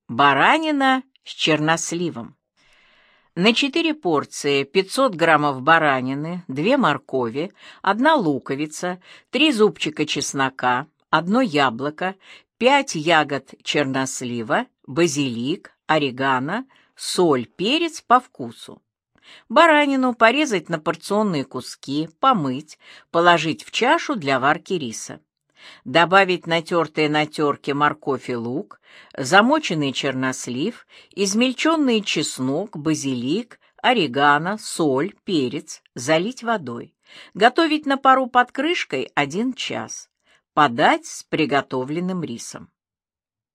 Баранина с черносливом. На 4 порции 500 граммов баранины, 2 моркови, 1 луковица, 3 зубчика чеснока, 1 яблоко, 5 ягод чернослива, базилик, орегано, соль, перец по вкусу. Баранину порезать на порционные куски, помыть, положить в чашу для варки риса. Добавить натертые на терке морковь и лук, замоченный чернослив, измельченный чеснок, базилик, орегано, соль, перец, залить водой. Готовить на пару под крышкой 1 час. Подать с приготовленным рисом.